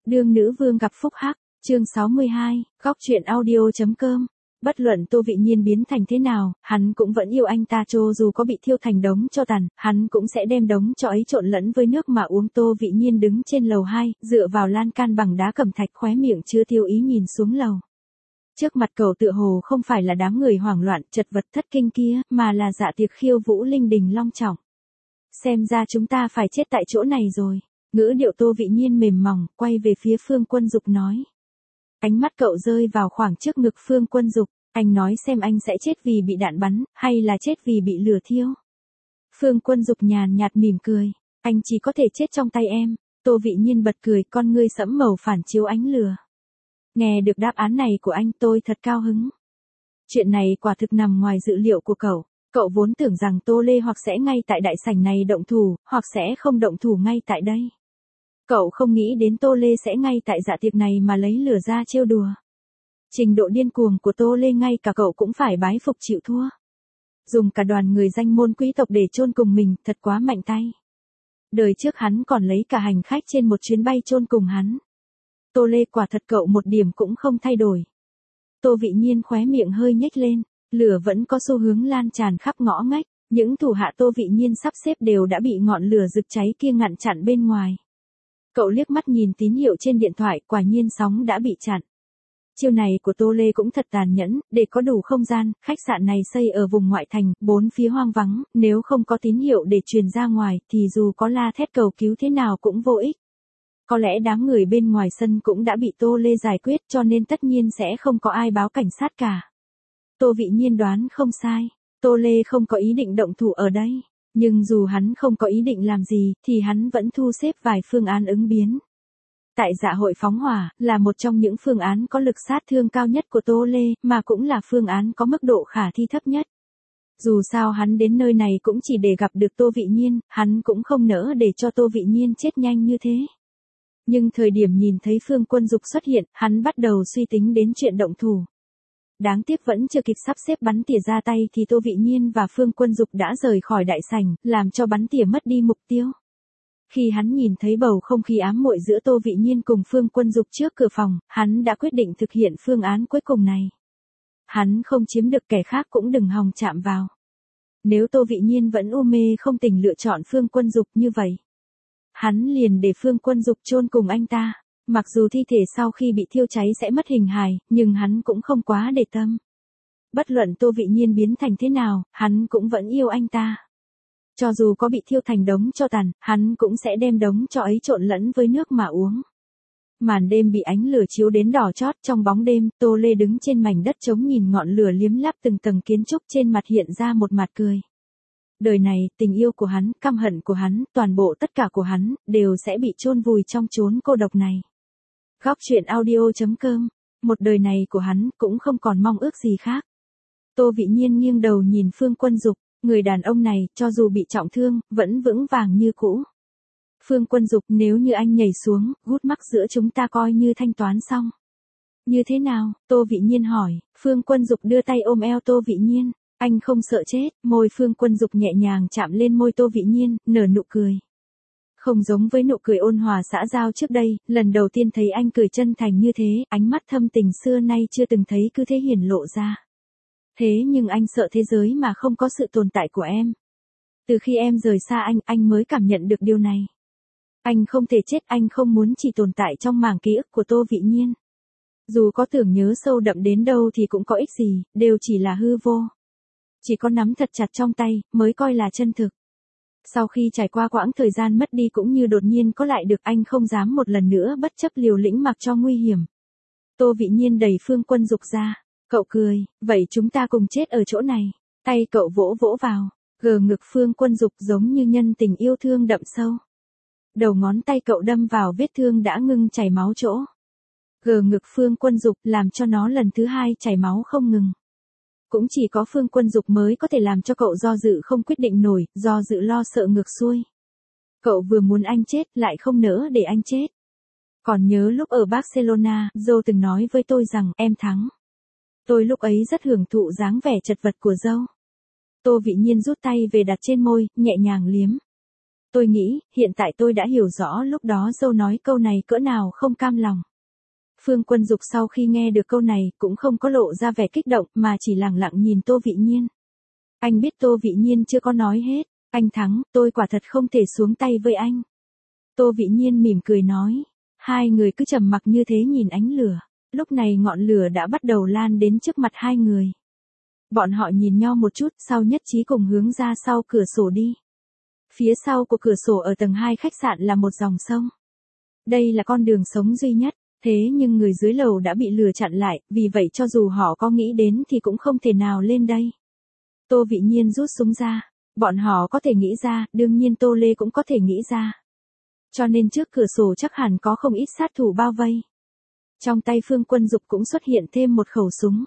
Đương nữ vương gặp phúc hắc, chương 62, góc truyện audio.com. Bất luận Tô Vị Nhiên biến thành thế nào, hắn cũng vẫn yêu anh ta, cho dù có bị thiêu thành đống tro tàn, hắn cũng sẽ đem đống tro ấy trộn lẫn với nước mà uống. Tô Vị Nhiên đứng trên lầu 2, dựa vào lan can bằng đá cẩm thạch, khóe miệng chứa tiêu ý nhìn xuống lầu. Trước mặt cậu tựa hồ không phải là đám người hoảng loạn, chật vật thất kinh kia, mà là dạ tiệc khiêu vũ linh đình long trọng. Xem ra chúng ta phải chết tại chỗ này rồi. Ngữ điệu Tô Vị Nhiên mềm mỏng, quay về phía Phương Quân Dục nói. Ánh mắt cậu rơi vào khoảng trước ngực Phương Quân Dục, anh nói xem anh sẽ chết vì bị đạn bắn, hay là chết vì bị lửa thiêu. Phương Quân Dục nhàn nhạt mỉm cười, anh chỉ có thể chết trong tay em. Tô Vị Nhiên bật cười, con ngươi sẫm màu phản chiếu ánh lửa. Nghe được đáp án này của anh tôi thật cao hứng. Chuyện này quả thực nằm ngoài dự liệu của cậu. Cậu vốn tưởng rằng Tô Lê hoặc sẽ ngay tại đại sảnh này động thủ, hoặc sẽ không động thủ ngay tại đây. Cậu không nghĩ đến Tô Lê sẽ ngay tại dạ tiệc này mà lấy lửa ra trêu đùa. Trình độ điên cuồng của Tô Lê ngay cả cậu cũng phải bái phục chịu thua. Dùng cả đoàn người danh môn quý tộc để chôn cùng mình, thật quá mạnh tay. Đời trước hắn còn lấy cả hành khách trên một chuyến bay chôn cùng hắn. Tô Lê quả thật cậu một điểm cũng không thay đổi. Tô Vị Nhiên khóe miệng hơi nhếch lên, lửa vẫn có xu hướng lan tràn khắp ngõ ngách, những thủ hạ Tô Vị Nhiên sắp xếp đều đã bị ngọn lửa rực cháy kia ngăn chặn bên ngoài. Cậu liếc mắt nhìn tín hiệu trên điện thoại, quả nhiên sóng đã bị chặn. Chiêu này của Tô Lê cũng thật tàn nhẫn, để có đủ không gian, khách sạn này xây ở vùng ngoại thành, bốn phía hoang vắng, nếu không có tín hiệu để truyền ra ngoài, thì dù có la thét cầu cứu thế nào cũng vô ích. Có lẽ đám người bên ngoài sân cũng đã bị Tô Lê giải quyết, cho nên tất nhiên sẽ không có ai báo cảnh sát cả. Tô Vị Nhiên đoán không sai, Tô Lê không có ý định động thủ ở đây, nhưng dù hắn không có ý định làm gì, thì hắn vẫn thu xếp vài phương án ứng biến. Tại dạ hội phóng hỏa, là một trong những phương án có lực sát thương cao nhất của Tô Lê, mà cũng là phương án có mức độ khả thi thấp nhất. Dù sao hắn đến nơi này cũng chỉ để gặp được Tô Vị Nhiên, hắn cũng không nỡ để cho Tô Vị Nhiên chết nhanh như thế. Nhưng thời điểm nhìn thấy Phương Quân Dục xuất hiện, hắn bắt đầu suy tính đến chuyện động thủ. Đáng tiếc vẫn chưa kịp sắp xếp bắn tỉa ra tay thì Tô Vị Nhiên và Phương Quân Dục đã rời khỏi đại sảnh, làm cho bắn tỉa mất đi mục tiêu. Khi hắn nhìn thấy bầu không khí ám muội giữa Tô Vị Nhiên cùng Phương Quân Dục trước cửa phòng, hắn đã quyết định thực hiện phương án cuối cùng này. Hắn không chiếm được, kẻ khác cũng đừng hòng chạm vào. Nếu Tô Vị Nhiên vẫn u mê không tỉnh lựa chọn Phương Quân Dục như vậy, hắn liền để Phương Quân Dục chôn cùng anh ta. Mặc dù thi thể sau khi bị thiêu cháy sẽ mất hình hài, nhưng hắn cũng không quá để tâm. Bất luận Tô Vị Nhiên biến thành thế nào, hắn cũng vẫn yêu anh ta. Cho dù có bị thiêu thành đống tro tàn, hắn cũng sẽ đem đống tro ấy trộn lẫn với nước mà uống. Màn đêm bị ánh lửa chiếu đến đỏ chót, trong bóng đêm, Tô Lê đứng trên mảnh đất trống nhìn ngọn lửa liếm láp từng tầng kiến trúc, trên mặt hiện ra một mặt cười. Đời này, tình yêu của hắn, căm hận của hắn, toàn bộ tất cả của hắn, đều sẽ bị chôn vùi trong chốn cô độc này. Góc truyện audio.com, một đời này của hắn cũng không còn mong ước gì khác. Tô Vị Nhiên nghiêng đầu nhìn Phương Quân Dục, người đàn ông này, cho dù bị trọng thương, vẫn vững vàng như cũ. Phương Quân Dục, nếu như anh nhảy xuống, gút mắc giữa chúng ta coi như thanh toán xong. Như thế nào? Tô Vị Nhiên hỏi. Phương Quân Dục đưa tay ôm eo Tô Vị Nhiên. Anh không sợ chết, môi Phương Quân Dục nhẹ nhàng chạm lên môi Tô Vị Nhiên, nở nụ cười. Không giống với nụ cười ôn hòa xã giao trước đây, lần đầu tiên thấy anh cười chân thành như thế, ánh mắt thâm tình xưa nay chưa từng thấy cứ thế hiển lộ ra. Thế nhưng anh sợ thế giới mà không có sự tồn tại của em. Từ khi em rời xa anh mới cảm nhận được điều này. Anh không thể chết, anh không muốn chỉ tồn tại trong màng ký ức của Tô Vị Nhiên. Dù có tưởng nhớ sâu đậm đến đâu thì cũng có ích gì, đều chỉ là hư vô. Chỉ có nắm thật chặt trong tay, mới coi là chân thực. Sau khi trải qua quãng thời gian mất đi cũng như đột nhiên có lại được, anh không dám một lần nữa bất chấp liều lĩnh mặc cho nguy hiểm. Tô Vị Nhiên đẩy Phương Quân Dục ra. Cậu cười, vậy chúng ta cùng chết ở chỗ này. Tay cậu vỗ vỗ vào, gờ ngực Phương Quân Dục giống như nhân tình yêu thương đậm sâu. Đầu ngón tay cậu đâm vào vết thương đã ngưng chảy máu chỗ. Gờ ngực Phương Quân Dục làm cho nó lần thứ hai chảy máu không ngừng. Cũng chỉ có Phương Quân Dục mới có thể làm cho cậu do dự không quyết định nổi, do dự lo sợ ngược xuôi. Cậu vừa muốn anh chết, lại không nỡ để anh chết. Còn nhớ lúc ở Barcelona, Joe từng nói với tôi rằng, em thắng. Tôi lúc ấy rất hưởng thụ dáng vẻ chật vật của Joe. Tô Vị Nhiên rút tay về đặt trên môi, nhẹ nhàng liếm. Tôi nghĩ, hiện tại tôi đã hiểu rõ lúc đó dâu nói câu này cỡ nào không cam lòng. Phương Quân Dục sau khi nghe được câu này cũng không có lộ ra vẻ kích động mà chỉ lẳng lặng nhìn Tô Vị Nhiên. Anh biết Tô Vị Nhiên chưa có nói hết, anh thắng, tôi quả thật không thể xuống tay với anh. Tô Vị Nhiên mỉm cười nói, hai người cứ trầm mặc như thế nhìn ánh lửa, lúc này ngọn lửa đã bắt đầu lan đến trước mặt hai người. Bọn họ nhìn nhau một chút sau nhất trí cùng hướng ra sau cửa sổ đi. Phía sau của cửa sổ ở tầng 2 khách sạn là một dòng sông. Đây là con đường sống duy nhất, thế nhưng người dưới lầu đã bị lửa chặn lại, vì vậy cho dù họ có nghĩ đến thì cũng không thể nào lên đây. Tô Vị Nhiên rút súng ra, bọn họ có thể nghĩ ra, đương nhiên Tô Lê cũng có thể nghĩ ra. Cho nên trước cửa sổ chắc hẳn có không ít sát thủ bao vây. Trong tay Phương Quân Dục cũng xuất hiện thêm một khẩu súng.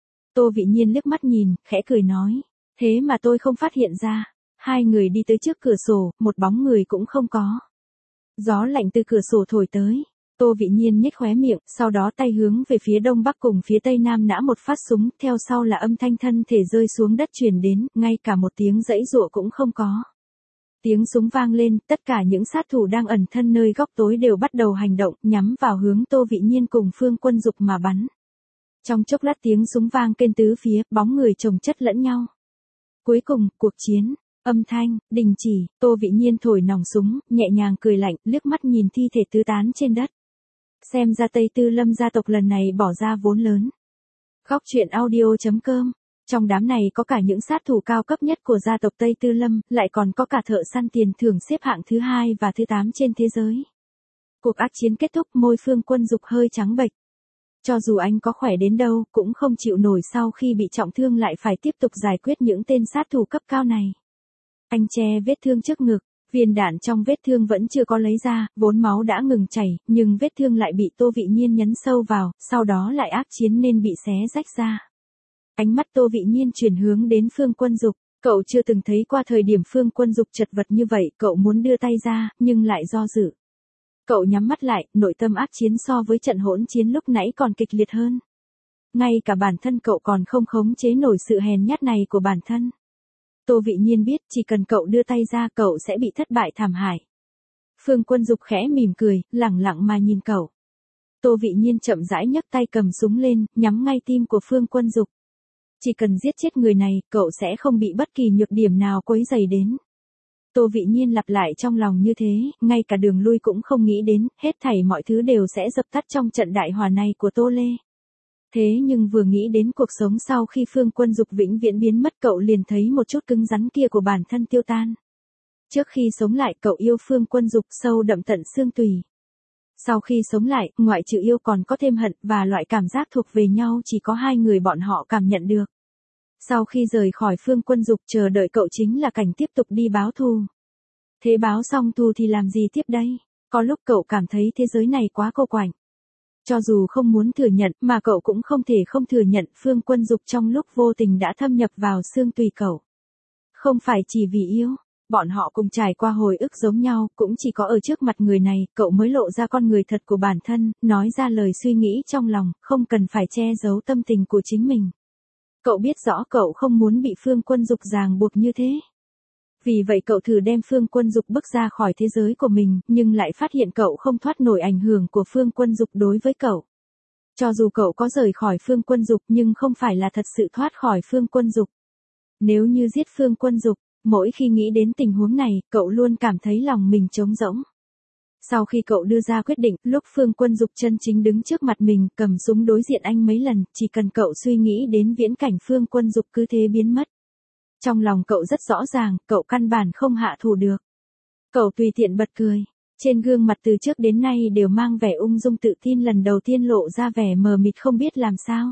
Tô Vị Nhiên liếc mắt nhìn, khẽ cười nói, thế mà tôi không phát hiện ra. Hai người đi tới trước cửa sổ, một bóng người cũng không có. Gió lạnh từ cửa sổ thổi tới. Tô Vị Nhiên nhếch khóe miệng, sau đó tay hướng về phía đông bắc cùng phía tây nam nã một phát súng, theo sau là âm thanh thân thể rơi xuống đất truyền đến, ngay cả một tiếng giãy giụa cũng không có. Tiếng súng vang lên, tất cả những sát thủ đang ẩn thân nơi góc tối đều bắt đầu hành động, nhắm vào hướng Tô Vị Nhiên cùng Phương Quân Dục mà bắn. Trong chốc lát tiếng súng vang kên tứ phía, bóng người chồng chất lẫn nhau. Cuối cùng, cuộc chiến, âm thanh, đình chỉ, Tô Vị Nhiên thổi nòng súng, nhẹ nhàng cười lạnh, liếc mắt nhìn thi thể tứ tán trên đất. Xem ra Tây Tư Lâm gia tộc lần này bỏ ra vốn lớn. Góc truyện audio.com. Trong đám này có cả những sát thủ cao cấp nhất của gia tộc Tây Tư Lâm, lại còn có cả thợ săn tiền thưởng xếp hạng thứ 2 và thứ 8 trên thế giới. Cuộc ác chiến kết thúc, môi Phương Quân Dục hơi trắng bệch. Cho dù anh có khỏe đến đâu, cũng không chịu nổi sau khi bị trọng thương lại phải tiếp tục giải quyết những tên sát thủ cấp cao này. Anh che vết thương trước ngực, viên đạn trong vết thương vẫn chưa có lấy ra, vốn máu đã ngừng chảy, nhưng vết thương lại bị Tô Vị Nhiên nhấn sâu vào, sau đó lại ác chiến nên bị xé rách ra. Ánh mắt Tô Vị Nhiên chuyển hướng đến Phương Quân Dục, cậu chưa từng thấy qua thời điểm Phương Quân Dục chật vật như vậy, cậu muốn đưa tay ra, nhưng lại do dự. Cậu nhắm mắt lại, nội tâm ác chiến so với trận hỗn chiến lúc nãy còn kịch liệt hơn. Ngay cả bản thân cậu còn không khống chế nổi sự hèn nhát này của bản thân. Tô Vị Nhiên biết chỉ cần cậu đưa tay ra cậu sẽ bị thất bại thảm hại. Phương Quân Dục khẽ mỉm cười, lẳng lặng mà nhìn cậu. Tô Vị Nhiên chậm rãi nhấc tay cầm súng lên, nhắm ngay tim của Phương Quân Dục. Chỉ cần giết chết người này, cậu sẽ không bị bất kỳ nhược điểm nào quấy rầy đến. Tô Vị Nhiên lặp lại trong lòng như thế, ngay cả đường lui cũng không nghĩ đến, hết thảy mọi thứ đều sẽ dập tắt trong trận đại hỏa này của Tô Lê. Thế nhưng vừa nghĩ đến cuộc sống sau khi Phương Quân Dục vĩnh viễn biến mất cậu liền thấy một chút cứng rắn kia của bản thân tiêu tan. Trước khi sống lại cậu yêu Phương Quân Dục sâu đậm tận xương tùy. Sau khi sống lại, ngoại trừ yêu còn có thêm hận và loại cảm giác thuộc về nhau chỉ có hai người bọn họ cảm nhận được. Sau khi rời khỏi Phương Quân Dục chờ đợi cậu chính là cảnh tiếp tục đi báo thù. Thế báo xong thù thì làm gì tiếp đây? Có lúc cậu cảm thấy thế giới này quá cô quạnh. Cho dù không muốn thừa nhận mà cậu cũng không thể không thừa nhận Phương Quân Dục trong lúc vô tình đã thâm nhập vào xương tùy cậu. Không phải chỉ vì yêu, bọn họ cùng trải qua hồi ức giống nhau, cũng chỉ có ở trước mặt người này, cậu mới lộ ra con người thật của bản thân, nói ra lời suy nghĩ trong lòng, không cần phải che giấu tâm tình của chính mình. Cậu biết rõ cậu không muốn bị Phương Quân Dục ràng buộc như thế. Vì vậy cậu thử đem Phương Quân Dục bước ra khỏi thế giới của mình, nhưng lại phát hiện cậu không thoát nổi ảnh hưởng của Phương Quân Dục đối với cậu. Cho dù cậu có rời khỏi Phương Quân Dục nhưng không phải là thật sự thoát khỏi Phương Quân Dục. Nếu như giết Phương Quân Dục, mỗi khi nghĩ đến tình huống này, cậu luôn cảm thấy lòng mình trống rỗng. Sau khi cậu đưa ra quyết định, lúc Phương Quân Dục chân chính đứng trước mặt mình, cầm súng đối diện anh mấy lần, chỉ cần cậu suy nghĩ đến viễn cảnh Phương Quân Dục cứ thế biến mất. Trong lòng cậu rất rõ ràng, cậu căn bản không hạ thủ được. Cậu tùy tiện bật cười. Trên gương mặt từ trước đến nay đều mang vẻ ung dung tự tin lần đầu tiên lộ ra vẻ mờ mịt không biết làm sao.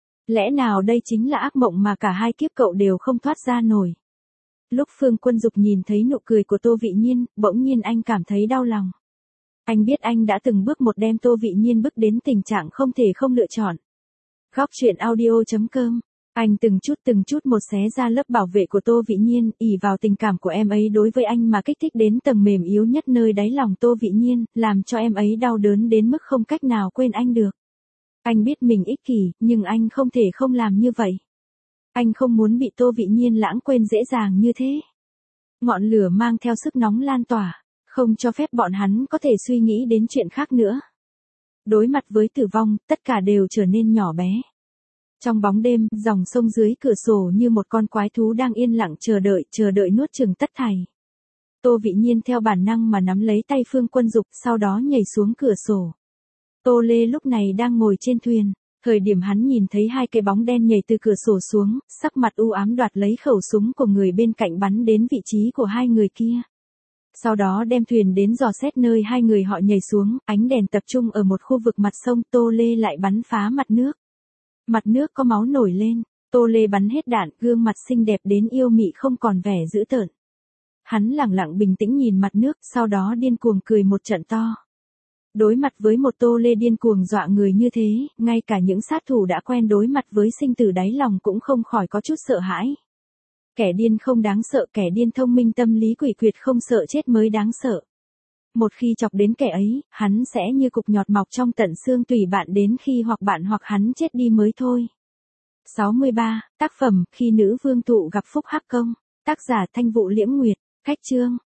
Lẽ nào đây chính là ác mộng mà cả hai kiếp cậu đều không thoát ra nổi. Lúc Phương Quân Dục nhìn thấy nụ cười của Tô Vị Nhiên, bỗng nhiên anh cảm thấy đau lòng. Anh biết anh đã từng bước một đem Tô Vị Nhiên bước đến tình trạng không thể không lựa chọn. Góc truyện audio.com. Anh từng chút một xé ra lớp bảo vệ của Tô Vị Nhiên, ỷ vào tình cảm của em ấy đối với anh mà kích thích đến tầng mềm yếu nhất nơi đáy lòng Tô Vị Nhiên, làm cho em ấy đau đớn đến mức không cách nào quên anh được. Anh biết mình ích kỷ, nhưng anh không thể không làm như vậy. Anh không muốn bị Tô Vị Nhiên lãng quên dễ dàng như thế. Ngọn lửa mang theo sức nóng lan tỏa, không cho phép bọn hắn có thể suy nghĩ đến chuyện khác nữa. Đối mặt với tử vong, tất cả đều trở nên nhỏ bé. Trong bóng đêm, dòng sông dưới cửa sổ như một con quái thú đang yên lặng chờ đợi nuốt chửng tất thảy. Tô Vị Nhiên theo bản năng mà nắm lấy tay Phương Quân Dục, sau đó nhảy xuống cửa sổ. Tô Lê lúc này đang ngồi trên thuyền, thời điểm hắn nhìn thấy hai cái bóng đen nhảy từ cửa sổ xuống, sắc mặt u ám đoạt lấy khẩu súng của người bên cạnh bắn đến vị trí của hai người kia. Sau đó đem thuyền đến dò xét nơi hai người họ nhảy xuống, ánh đèn tập trung ở một khu vực mặt sông, Tô Lê lại bắn phá mặt nước. Mặt nước có máu nổi lên, Tô Lê bắn hết đạn, gương mặt xinh đẹp đến yêu mị không còn vẻ dữ tợn. Hắn lẳng lặng bình tĩnh nhìn mặt nước, sau đó điên cuồng cười một trận to. Đối mặt với một Tô Lê điên cuồng dọa người như thế, ngay cả những sát thủ đã quen đối mặt với sinh tử đáy lòng cũng không khỏi có chút sợ hãi. Kẻ điên không đáng sợ, kẻ điên thông minh tâm lý quỷ quyệt không sợ chết mới đáng sợ. Một khi chọc đến kẻ ấy, hắn sẽ như cục nhọt mọc trong tận xương tùy bạn đến khi hoặc bạn hoặc hắn chết đi mới thôi. 63. Tác phẩm Khi nữ vương tụ gặp Phúc Hắc Công. Tác giả Thanh Vũ Liễm Nguyệt. Cách chương